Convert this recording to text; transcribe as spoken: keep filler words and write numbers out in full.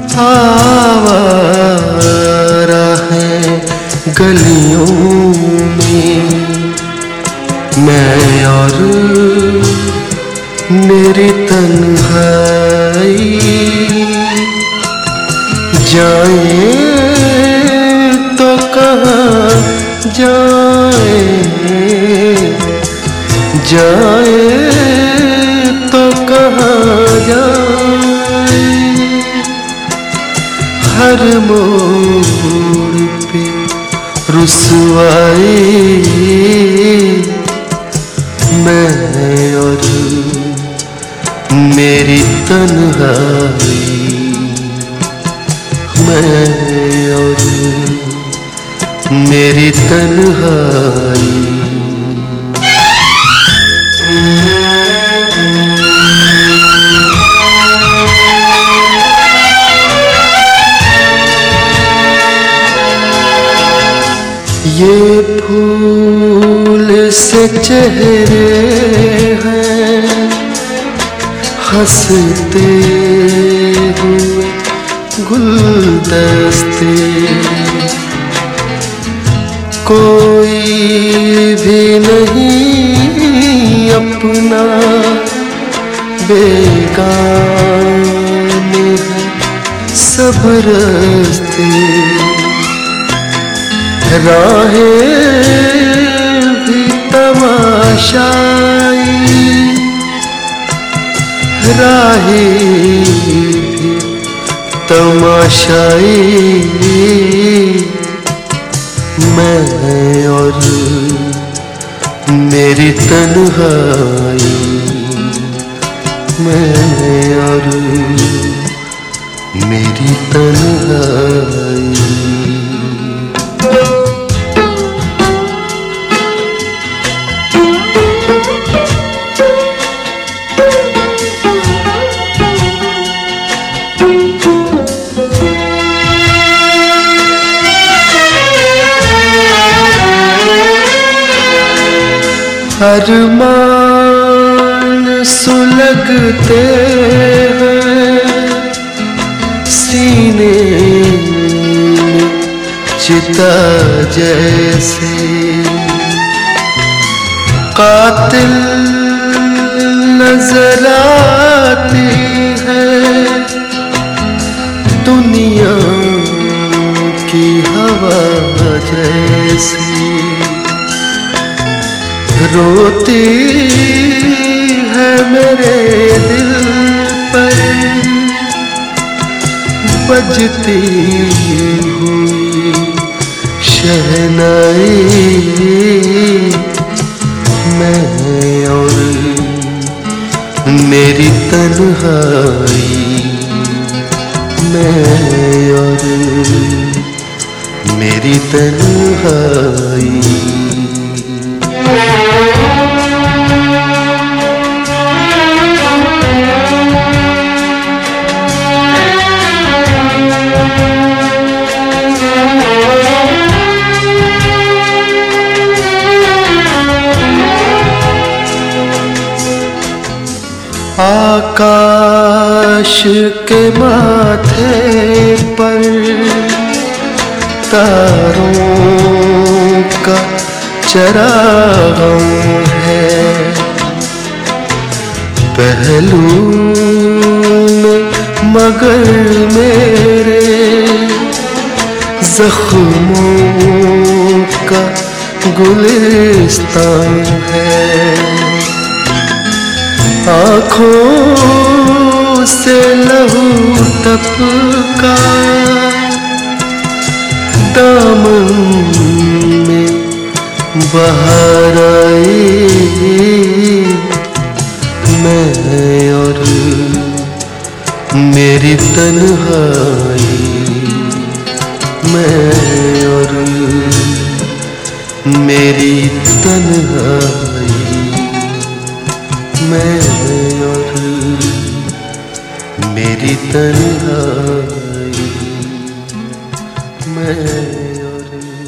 आवारा है गलियों में मैं और मेरी तन्हाई। जाए तो कहाँ जाए, जाए तो कहाँ जाए। हर मोड़ पे रुसवाई मैं और मेरी तन्हाई। मैं और मेरी तन्हाई। ये फूल से चेहरे हैं हंसते हुए गुलदस्ते। कोई भी नहीं अपना बेगाने हैं सब रास्ते। राहें भी तमाशाई, राहें भी तमाशाई। मैं और मेरी तन्हाई। मैं और मेरी तन्हाई। अरमान सुलगते हैं सीने में चिता जैसे। कातिल नजर आती है दुनिया की हवा जैसी। रोती है मेरे दिल पर बजती हुई शहनाई। मैं और मेरी तन्हाई। मैं और मेरी तन्हाई। आकाश के माथे पर तारों का चराग है। पहलू में मगर मेरे जख्मों का गुलिस्तान है। आँखों से लहू टपका दामन में बहार आई। मैं और मेरी तन्हाई। मैं और मेरी तन्हाई। मैं और मेरी तन्हाई। मैं और